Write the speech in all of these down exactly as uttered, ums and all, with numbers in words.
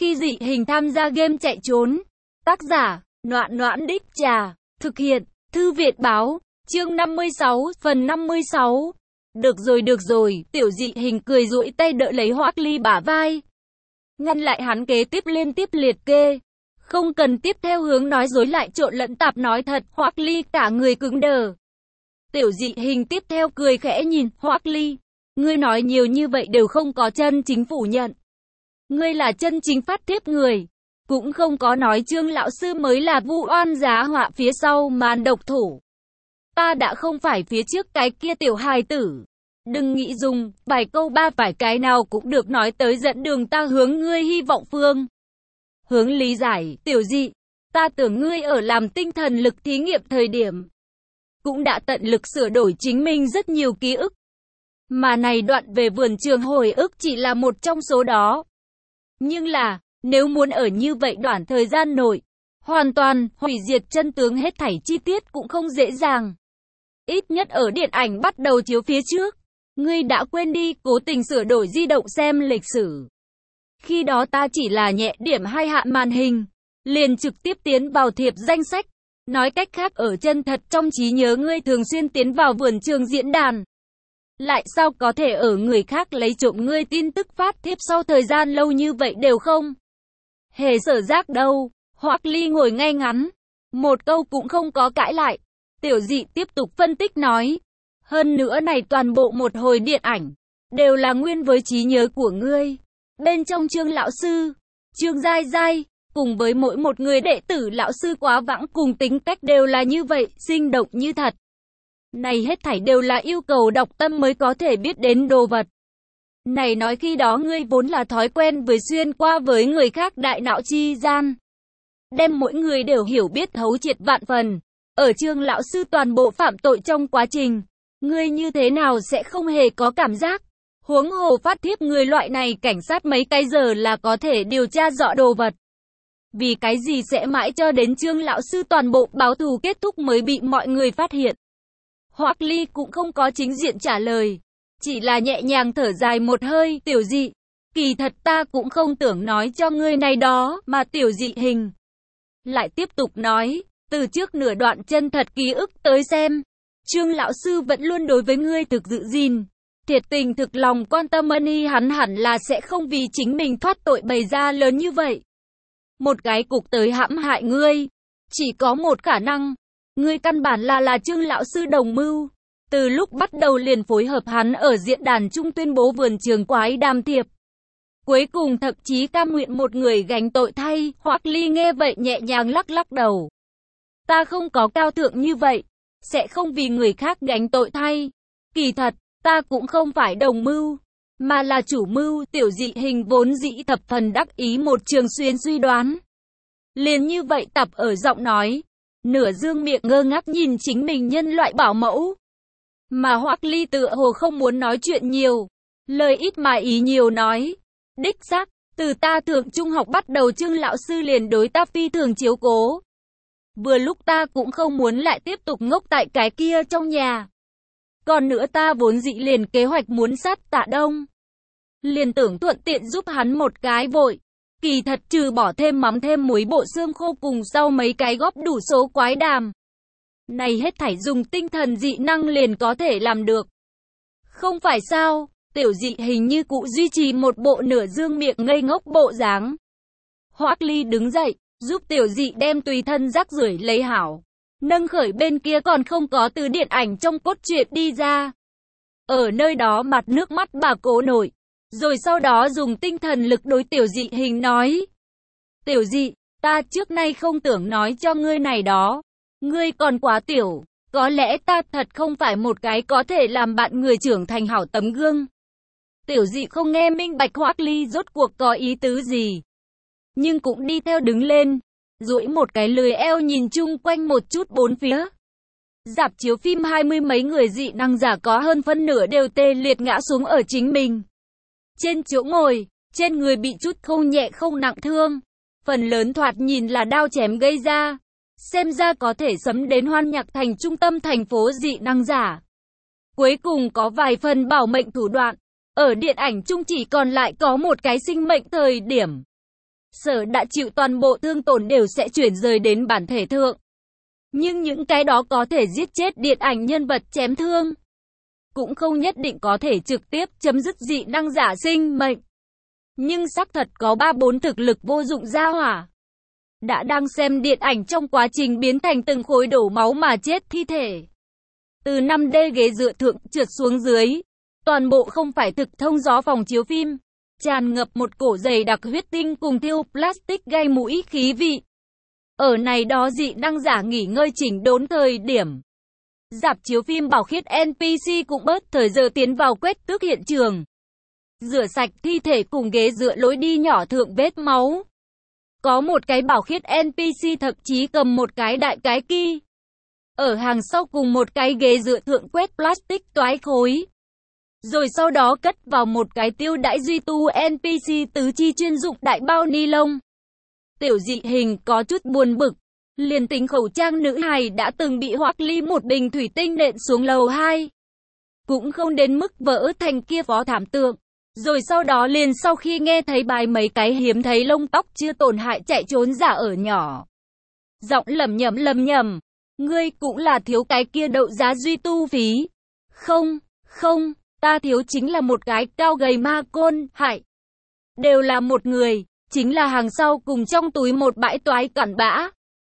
Khi dị hình tham gia game chạy trốn. Tác giả, Noãn Noãn Đích Trà. Thực hiện, Thư viện báo. Chương năm mươi sáu, phần năm mươi sáu. Được rồi được rồi, tiểu dị hình cười duỗi tay đỡ lấy Hoắc Ly bả vai. Ngăn lại hắn kế tiếp liên tiếp liệt kê. Không cần tiếp theo hướng nói dối lại trộn lẫn tạp nói thật, Hoắc Ly cả người cứng đờ. Tiểu dị hình tiếp theo cười khẽ nhìn, Hoắc Ly, ngươi nói nhiều như vậy đều không có chân chính phủ nhận. Ngươi là chân chính phát tiếp người, cũng không có nói Trương lão sư mới là vu oan giá họa phía sau màn độc thủ. Ta đã không phải phía trước cái kia tiểu hài tử. Đừng nghĩ dùng vài câu ba phải cái nào cũng được nói tới dẫn đường ta hướng ngươi hy vọng phương. Hướng lý giải, tiểu dị, ta tưởng ngươi ở làm tinh thần lực thí nghiệm thời điểm cũng đã tận lực sửa đổi chính mình rất nhiều ký ức. Mà này đoạn về vườn trường hồi ức chỉ là một trong số đó. Nhưng là, nếu muốn ở như vậy đoạn thời gian nội, hoàn toàn hủy diệt chân tướng hết thảy chi tiết cũng không dễ dàng. Ít nhất ở điện ảnh bắt đầu chiếu phía trước, ngươi đã quên đi cố tình sửa đổi di động xem lịch sử. Khi đó ta chỉ là nhẹ điểm hai hạ màn hình, liền trực tiếp tiến vào thiệp danh sách. Nói cách khác ở chân thật trong trí nhớ ngươi thường xuyên tiến vào vườn trường diễn đàn. Lại sao có thể ở người khác lấy trộm ngươi tin tức phát thiếp sau thời gian lâu như vậy đều không hề sở giác đâu. Hoắc Ly ngồi ngay ngắn, một câu cũng không có cãi lại. Tiểu dị tiếp tục phân tích nói. Hơn nữa này toàn bộ một hồi điện ảnh, đều là nguyên với trí nhớ của ngươi. Bên trong Trương lão sư, Trương Giai Giai, cùng với mỗi một người đệ tử lão sư quá vãng cùng tính cách đều là như vậy, sinh động như thật. Này hết thảy đều là yêu cầu đọc tâm mới có thể biết đến đồ vật. Này nói khi đó ngươi vốn là thói quen với xuyên qua với người khác đại não chi gian. Đem mỗi người đều hiểu biết thấu triệt vạn phần. Ở Trương lão sư toàn bộ phạm tội trong quá trình, ngươi như thế nào sẽ không hề có cảm giác. Huống hồ phát thiếp người loại này cảnh sát mấy cái giờ là có thể điều tra rõ đồ vật. Vì cái gì sẽ mãi cho đến Trương lão sư toàn bộ báo thù kết thúc mới bị mọi người phát hiện. Hoắc Ly cũng không có chính diện trả lời, chỉ là nhẹ nhàng thở dài một hơi. Tiểu dị, kỳ thật ta cũng không tưởng nói cho ngươi này đó, mà tiểu dị hình lại tiếp tục nói, từ trước nửa đoạn chân thật ký ức tới xem, Trương lão sư vẫn luôn đối với ngươi thực giữ gìn, thiệt tình thực lòng quan tâm ân y, hắn hẳn là sẽ không vì chính mình thoát tội bày ra lớn như vậy. Một cái cục tới hãm hại ngươi, chỉ có một khả năng, ngươi căn bản là là Trương lão sư đồng mưu. Từ lúc bắt đầu liền phối hợp hắn ở diễn đàn chung tuyên bố vườn trường quái đàm thiệp. Cuối cùng thậm chí cam nguyện một người gánh tội thay. Hoắc Ly nghe vậy nhẹ nhàng lắc lắc đầu. Ta không có cao thượng như vậy, sẽ không vì người khác gánh tội thay. Kỳ thật, ta cũng không phải đồng mưu, mà là chủ mưu. Tiểu dị hình vốn dĩ thập phần đắc ý một trường xuyên suy đoán. Liền như vậy tập ở giọng nói, nửa dương miệng ngơ ngác nhìn chính mình nhân loại bảo mẫu. Mà Hoắc Ly tựa hồ không muốn nói chuyện nhiều, lời ít mà ý nhiều nói. Đích xác, từ ta thượng trung học bắt đầu Trương lão sư liền đối ta phi thường chiếu cố. Vừa lúc ta cũng không muốn lại tiếp tục ngốc tại cái kia trong nhà. Còn nữa ta vốn dĩ liền kế hoạch muốn sát Tạ Đông. Liền tưởng thuận tiện giúp hắn một cái vội. Kỳ thật trừ bỏ thêm mắm thêm muối bộ xương khô cùng sau mấy cái góp đủ số quái đàm. Này hết thảy dùng tinh thần dị năng liền có thể làm được. Không phải sao, tiểu dị hình như cụ duy trì một bộ nửa dương miệng ngây ngốc bộ dáng. Hoắc Ly đứng dậy, giúp tiểu dị đem tùy thân rác rưởi lấy hảo. Nâng khởi bên kia còn không có từ điện ảnh trong cốt truyện đi ra. Ở nơi đó mặt nước mắt bà cố nổi. Rồi sau đó dùng tinh thần lực đối tiểu dị hình nói. Tiểu dị, ta trước nay không tưởng nói cho ngươi này đó. Ngươi còn quá tiểu, có lẽ ta thật không phải một cái có thể làm bạn người trưởng thành hảo tấm gương. Tiểu dị không nghe minh bạch Hoắc Ly rốt cuộc có ý tứ gì. Nhưng cũng đi theo đứng lên, duỗi một cái lười eo nhìn chung quanh một chút bốn phía. Rạp chiếu phim hai mươi mấy người dị năng giả có hơn phân nửa đều tê liệt ngã xuống ở chính mình. Trên chỗ ngồi, trên người bị chút không nhẹ không nặng thương. Phần lớn thoạt nhìn là đao chém gây ra. Xem ra có thể sấm đến Hoan Nhạc Thành trung tâm thành phố dị năng giả. Cuối cùng có vài phần bảo mệnh thủ đoạn. Ở điện ảnh chung chỉ còn lại có một cái sinh mệnh thời điểm. Sở đã chịu toàn bộ thương tổn đều sẽ chuyển rời đến bản thể thượng. Nhưng những cái đó có thể giết chết điện ảnh nhân vật chém thương, cũng không nhất định có thể trực tiếp chấm dứt dị năng giả sinh mệnh. Nhưng xác thật có ba bốn thực lực vô dụng gia hỏa đã đang xem điện ảnh trong quá trình biến thành từng khối đổ máu mà chết thi thể. Từ năm D ghế dựa thượng trượt xuống dưới, toàn bộ không phải thực thông gió phòng chiếu phim, tràn ngập một cổ dày đặc huyết tinh cùng thiêu plastic gây mũi khí vị. Ở này đó dị năng giả nghỉ ngơi chỉnh đốn thời điểm, rạp chiếu phim bảo khiết en pê xê cũng bớt thời giờ tiến vào quét tước hiện trường, rửa sạch thi thể cùng ghế dựa lối đi nhỏ thượng vết máu. Có một cái bảo khiết en pê xê thậm chí cầm một cái đại cái ki ở hàng sau cùng một cái ghế dựa thượng quét plastic toái khối, rồi sau đó cất vào một cái tiêu đãi duy tu en pê xê tứ chi chuyên dụng đại bao ni lông. Tiểu dị hình có chút buồn bực, liền tính khẩu trang nữ hài đã từng bị Hoắc Ly một bình thủy tinh nện xuống lầu hai, cũng không đến mức vỡ thành kia phó thảm tượng. Rồi sau đó liền sau khi nghe thấy bài mấy cái hiếm thấy lông tóc chưa tổn hại chạy trốn giả ở nhỏ, giọng lẩm nhẩm lẩm nhẩm, ngươi cũng là thiếu cái kia đậu giá duy tu phí. Không, không, ta thiếu chính là một cái cao gầy ma côn, hại. Đều là một người, chính là hàng sau cùng trong túi một bãi toái cặn bã.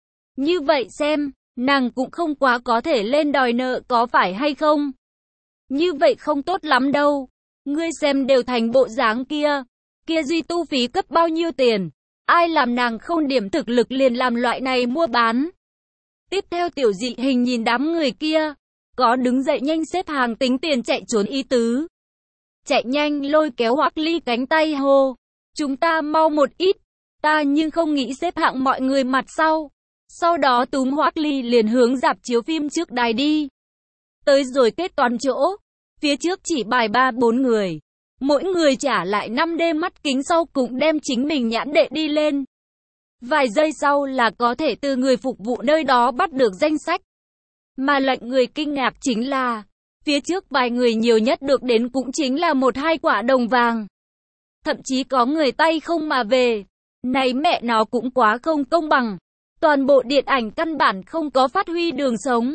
Như vậy xem, nàng cũng không quá có thể lên đòi nợ có phải hay không? Như vậy không tốt lắm đâu. Ngươi xem đều thành bộ dáng kia, kia duy tu phí cấp bao nhiêu tiền, ai làm nàng không điểm thực lực liền làm loại này mua bán. Tiếp theo tiểu dị hình nhìn đám người kia, có đứng dậy nhanh xếp hàng tính tiền chạy trốn ý tứ. Chạy nhanh lôi kéo Hoắc Ly cánh tay hô, chúng ta mau một ít, ta nhưng không nghĩ xếp hạng mọi người mặt sau. Sau đó túm Hoắc Ly liền hướng rạp chiếu phim trước đài đi. Tới rồi kết toàn chỗ. Phía trước chỉ bài ba bốn người, mỗi người trả lại năm D mắt kính sau cũng đem chính mình nhãn đệ đi lên. Vài giây sau là có thể từ người phục vụ nơi đó bắt được danh sách. Mà lệnh người kinh ngạc chính là, phía trước vài người nhiều nhất được đến cũng chính là một hai quả đồng vàng. Thậm chí có người tay không mà về. Này mẹ nó cũng quá không công bằng. Toàn bộ điện ảnh căn bản không có phát huy đường sống.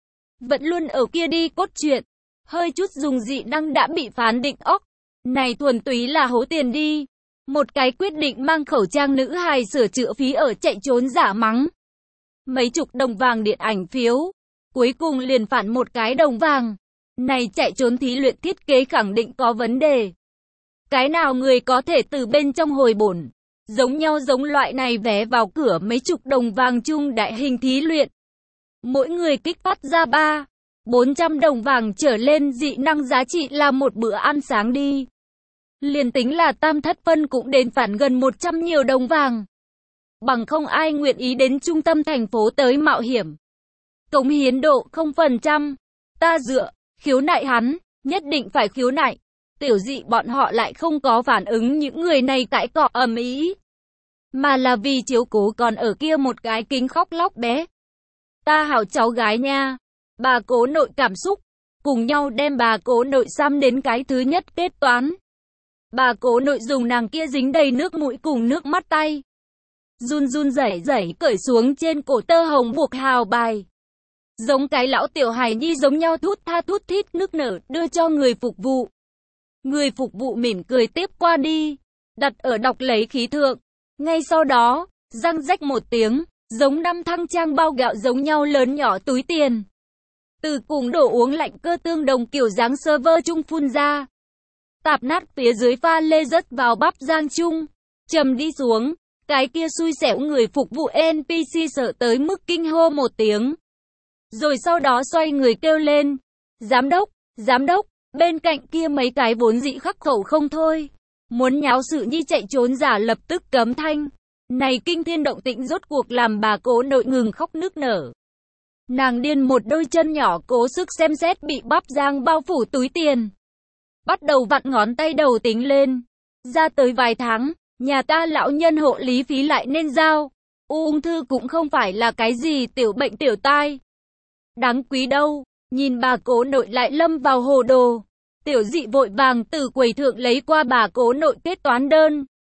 Vẫn luôn ở kia đi cốt truyện. Hơi chút dùng dị năng đã bị phán định óc. Này thuần túy là hố tiền đi. Một cái quyết định mang khẩu trang nữ hài sửa chữa phí ở chạy trốn giả mắng. Mấy chục đồng vàng điện ảnh phiếu. Cuối cùng liền phản một cái đồng vàng. Này chạy trốn thí luyện thiết kế khẳng định có vấn đề. Cái nào người có thể từ bên trong hồi bổn. Giống nhau giống loại này vé vào cửa mấy chục đồng vàng chung đại hình thí luyện. Mỗi người kích phát ra ba bốn trăm đồng vàng trở lên dị năng giá trị là một bữa ăn sáng đi. Liền tính là tam thất phân cũng đến phản gần một trăm nhiều đồng vàng. Bằng không ai nguyện ý đến trung tâm thành phố tới mạo hiểm. Cống hiến độ không phần trăm. Ta dựa, khiếu nại hắn, nhất định phải khiếu nại. Tiểu dị bọn họ lại không có phản ứng những người này cãi cọ ầm ĩ, mà là vì chiếu cố còn ở kia một cái kính khóc lóc bé. Ta hảo cháu gái nha. Bà cố nội cảm xúc, cùng nhau đem bà cố nội xăm đến cái thứ nhất kết toán. Bà cố nội dùng nàng kia dính đầy nước mũi cùng nước mắt tay. Run run rẩy rẩy cởi xuống trên cổ tơ hồng buộc hào bài. Giống cái lão tiểu hài nhi giống nhau thút tha thút thít nức nở đưa cho người phục vụ. Người phục vụ mỉm cười tiếp qua đi, đặt ở đọc lấy khí thượng. Ngay sau đó, răng rách một tiếng, giống năm thăng trang bao gạo giống nhau lớn nhỏ túi tiền. Từ cùng đồ uống lạnh cơ tương đồng kiểu dáng server chung phun ra. Tạp nát phía dưới pha lê rớt vào bắp rang chung. Trầm đi xuống. Cái kia xui xẻo người phục vụ en pê xê sợ tới mức kinh hô một tiếng. Rồi sau đó xoay người kêu lên. Giám đốc, giám đốc. Bên cạnh kia mấy cái vốn dị khắc khẩu không thôi. Muốn nháo sự nhi chạy trốn giả lập tức cấm thanh. Này kinh thiên động tĩnh rốt cuộc làm bà cố nội ngừng khóc nức nở. Nàng điên một đôi chân nhỏ cố sức xem xét bị bắp rang bao phủ túi tiền. Bắt đầu vặn ngón tay đầu tính lên. Ra tới vài tháng, nhà ta lão nhân hộ lý phí lại nên giao. Ung thư cũng không phải là cái gì tiểu bệnh tiểu tai. Đáng quý đâu, nhìn bà cố nội lại lâm vào hồ đồ. Tiểu dị vội vàng từ quầy thượng lấy qua bà cố nội kết toán đơn.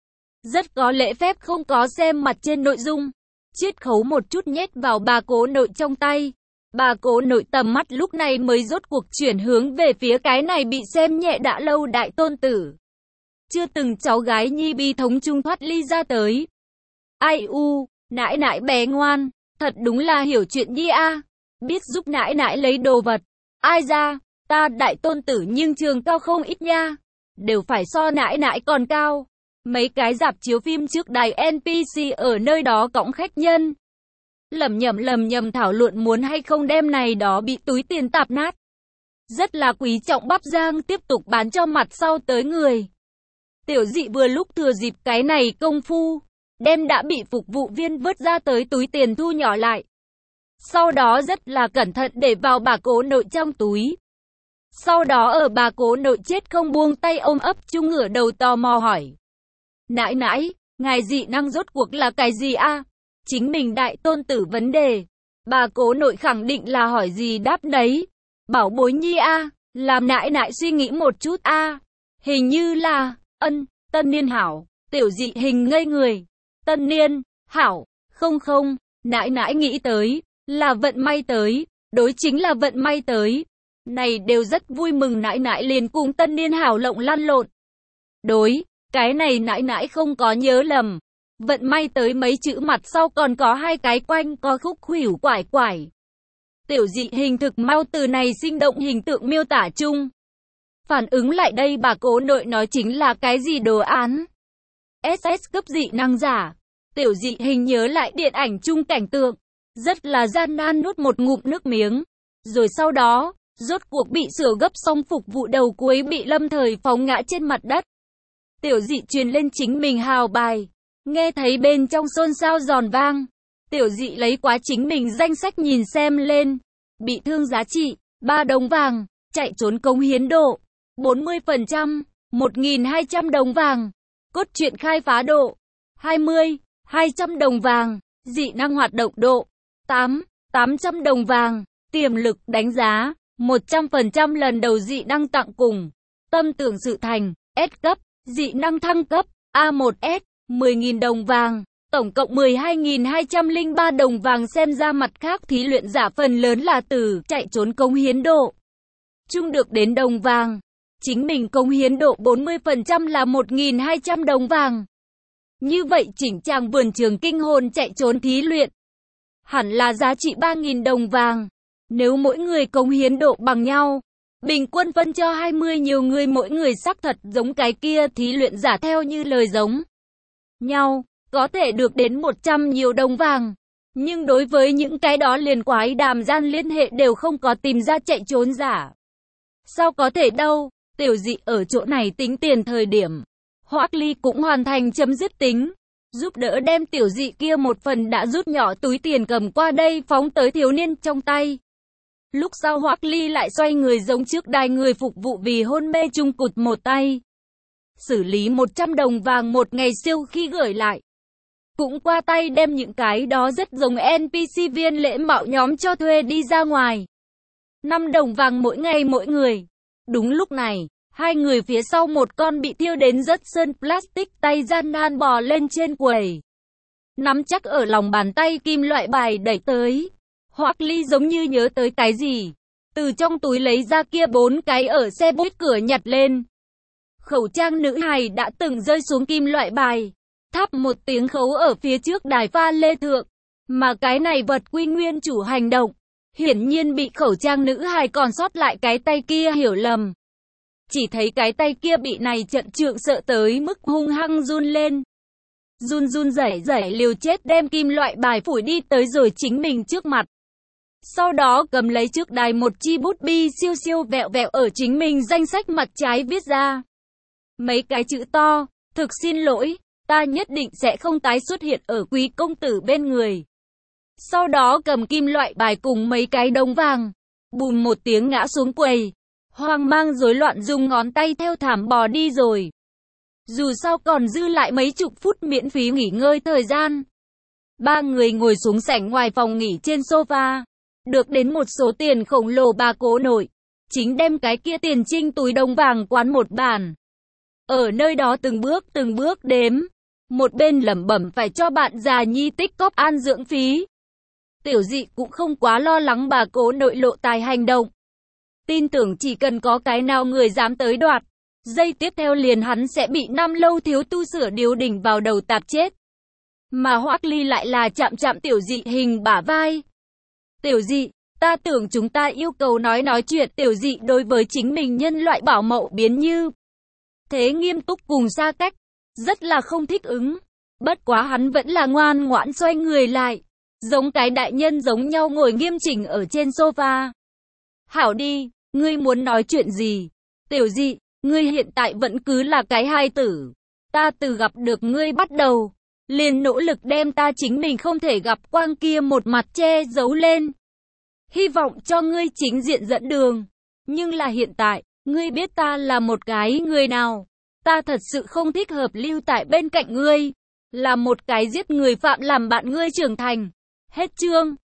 rất có lễ phép không có xem mặt trên nội dung. Chiết khấu một chút nhét vào bà cố nội trong tay. Bà cố nội tầm mắt lúc này mới rốt cuộc chuyển hướng về phía cái này bị xem nhẹ đã lâu đại tôn tử. Chưa từng cháu gái nhi bi thống trung thoát ly ra tới. Ai u, nãi nãi bé ngoan, thật đúng là hiểu chuyện nhi a, biết giúp nãi nãi lấy đồ vật. Ai ra, ta đại tôn tử nhưng trường cao không ít nha, đều phải so nãi nãi còn cao. Mấy cái rạp chiếu phim trước đài en pê xê ở nơi đó cõng khách nhân. Lầm nhầm lầm nhầm thảo luận muốn hay không đem này đó bị túi tiền tạp nát. Rất là quý trọng bắp rang tiếp tục bán cho mặt sau tới người. Tiểu dị vừa lúc thừa dịp cái này công phu, đem đã bị phục vụ viên vớt ra tới túi tiền thu nhỏ lại. Sau đó rất là cẩn thận để vào bà cố nội trong túi. Sau đó ở bà cố nội chết không buông tay ôm ấp chung ngửa đầu tò mò hỏi. Nãi nãi, ngài dị năng rốt cuộc là cái gì a? Chính mình đại tôn tử vấn đề. Bà cố nội khẳng định là hỏi gì đáp đấy. Bảo bối nhi a, làm nãi nãi suy nghĩ một chút a. Hình như là, ân, tân niên hảo, tiểu dị hình ngây người. Tân niên, hảo, không không, nãi nãi nghĩ tới, là vận may tới, đối chính là vận may tới. Này đều rất vui mừng nãi nãi liền cùng tân niên hảo lộng lăn lộn. Đối, cái này nãi nãi không có nhớ lầm. Vận may tới mấy chữ mặt sau còn có hai cái quanh có khúc khuỷu quải quải. Tiểu dị hình thực mau từ này sinh động hình tượng miêu tả chung. Phản ứng lại đây bà cố nội nói chính là cái gì đồ án. ét ét cấp dị năng giả. Tiểu dị hình nhớ lại điện ảnh chung cảnh tượng. Rất là gian nan nuốt một ngụm nước miếng. Rồi sau đó, rốt cuộc bị sửa gấp xong phục vụ đầu cuối bị lâm thời phóng ngã trên mặt đất. Tiểu dị truyền lên chính mình hào bài. Nghe thấy bên trong xôn xao giòn vang. Tiểu dị lấy quá chính mình danh sách nhìn xem lên. Bị thương giá trị, ba đồng vàng. Chạy trốn cống hiến độ, bốn mươi phần trăm, một nghìn hai trăm đồng vàng. Cốt truyện khai phá độ, hai mươi, hai trăm đồng vàng. Dị năng hoạt động độ, tám, tám trăm đồng vàng. Tiềm lực đánh giá, một trăm phần trăm lần đầu dị năng tặng cùng. Tâm tưởng sự thành, S cấp, dị năng thăng cấp, A một S, mười nghìn đồng vàng. Tổng cộng mười hai nghìn hai trăm lẻ ba đồng vàng xem ra mặt khác thí luyện giả phần lớn là từ chạy trốn cống hiến độ. Chung được đến đồng vàng. Chính mình cống hiến độ bốn mươi phần trăm là một nghìn hai trăm đồng vàng. Như vậy chỉnh trang vườn trường kinh hồn chạy trốn thí luyện. Hẳn là giá trị ba nghìn đồng vàng. Nếu mỗi người cống hiến độ bằng nhau, bình quân phân cho hai mươi nhiều người mỗi người xác thật giống cái kia thí luyện giả theo như lời giống nhau, có thể được đến một trăm nhiều đồng vàng. Nhưng đối với những cái đó liền quái đàm gian liên hệ đều không có tìm ra chạy trốn giả. Sao có thể đâu, tiểu dị ở chỗ này tính tiền thời điểm. Hoắc Ly cũng hoàn thành chấm dứt tính. Giúp đỡ đem tiểu dị kia một phần đã rút nhỏ túi tiền cầm qua đây phóng tới thiếu niên trong tay. Lúc sau Hoắc Ly lại xoay người giống trước đài người phục vụ vì hôn mê chung cụt một tay. Xử lý một trăm đồng vàng một ngày siêu khi gửi lại. Cũng qua tay đem những cái đó rất giống en pê xê viên lễ mạo nhóm cho thuê đi ra ngoài. năm đồng vàng mỗi ngày mỗi người. Đúng lúc này, hai người phía sau một con bị thiêu đến rất sơn plastic tay gian nan bò lên trên quầy. Nắm chắc ở lòng bàn tay kim loại bài đẩy tới. Hoắc Ly giống như nhớ tới cái gì. Từ trong túi lấy ra kia bốn cái ở xe buýt cửa nhặt lên. Khẩu trang nữ hài đã từng rơi xuống kim loại bài. Thắp một tiếng khấu ở phía trước đài pha lê thượng. Mà cái này vật quy nguyên chủ hành động. Hiển nhiên bị khẩu trang nữ hài còn sót lại cái tay kia hiểu lầm. Chỉ thấy cái tay kia bị này trận trượng sợ tới mức hung hăng run lên. Run run rẩy rẩy liều chết đem kim loại bài phủi đi tới rồi chính mình trước mặt. Sau đó cầm lấy trước đài một chi bút bi siêu siêu vẹo vẹo ở chính mình danh sách mặt trái viết ra. Mấy cái chữ to, thực xin lỗi, ta nhất định sẽ không tái xuất hiện ở quý công tử bên người. Sau đó cầm kim loại bài cùng mấy cái đồng vàng, bùm một tiếng ngã xuống quầy, hoang mang rối loạn dùng ngón tay theo thảm bò đi rồi. Dù sao còn dư lại mấy chục phút miễn phí nghỉ ngơi thời gian. Ba người ngồi xuống sảnh ngoài phòng nghỉ trên sofa, được đến một số tiền khổng lồ bà cố nội, chính đem cái kia tiền trinh túi đồng vàng quán một bàn. Ở nơi đó từng bước từng bước đếm, một bên lẩm bẩm phải cho bạn già nhi tích cóp an dưỡng phí. Tiểu Dị cũng không quá lo lắng bà cố nội lộ tài hành động. Tin tưởng chỉ cần có cái nào người dám tới đoạt, giây tiếp theo liền hắn sẽ bị năm lâu thiếu tu sửa điếu đỉnh vào đầu tạp chết. Mà Hoắc Ly lại là chạm chạm Tiểu Dị hình bả vai. Tiểu Dị, ta tưởng chúng ta yêu cầu nói nói chuyện. Tiểu Dị đối với chính mình nhân loại bảo mẫu biến như thế nghiêm túc cùng xa cách, rất là không thích ứng. Bất quá hắn vẫn là ngoan ngoãn xoay người lại, giống cái đại nhân giống nhau ngồi nghiêm chỉnh ở trên sofa. Hảo đi, ngươi muốn nói chuyện gì? Tiểu Dị, ngươi hiện tại vẫn cứ là cái hài tử. Ta từ gặp được ngươi bắt đầu, liền nỗ lực đem ta chính mình không thể gặp quang kia một mặt che giấu lên. Hy vọng cho ngươi chính diện dẫn đường. Nhưng là hiện tại, ngươi biết ta là một cái người nào. Ta thật sự không thích hợp lưu tại bên cạnh ngươi. Là một cái giết người phạm làm bạn ngươi trưởng thành. Hết chương.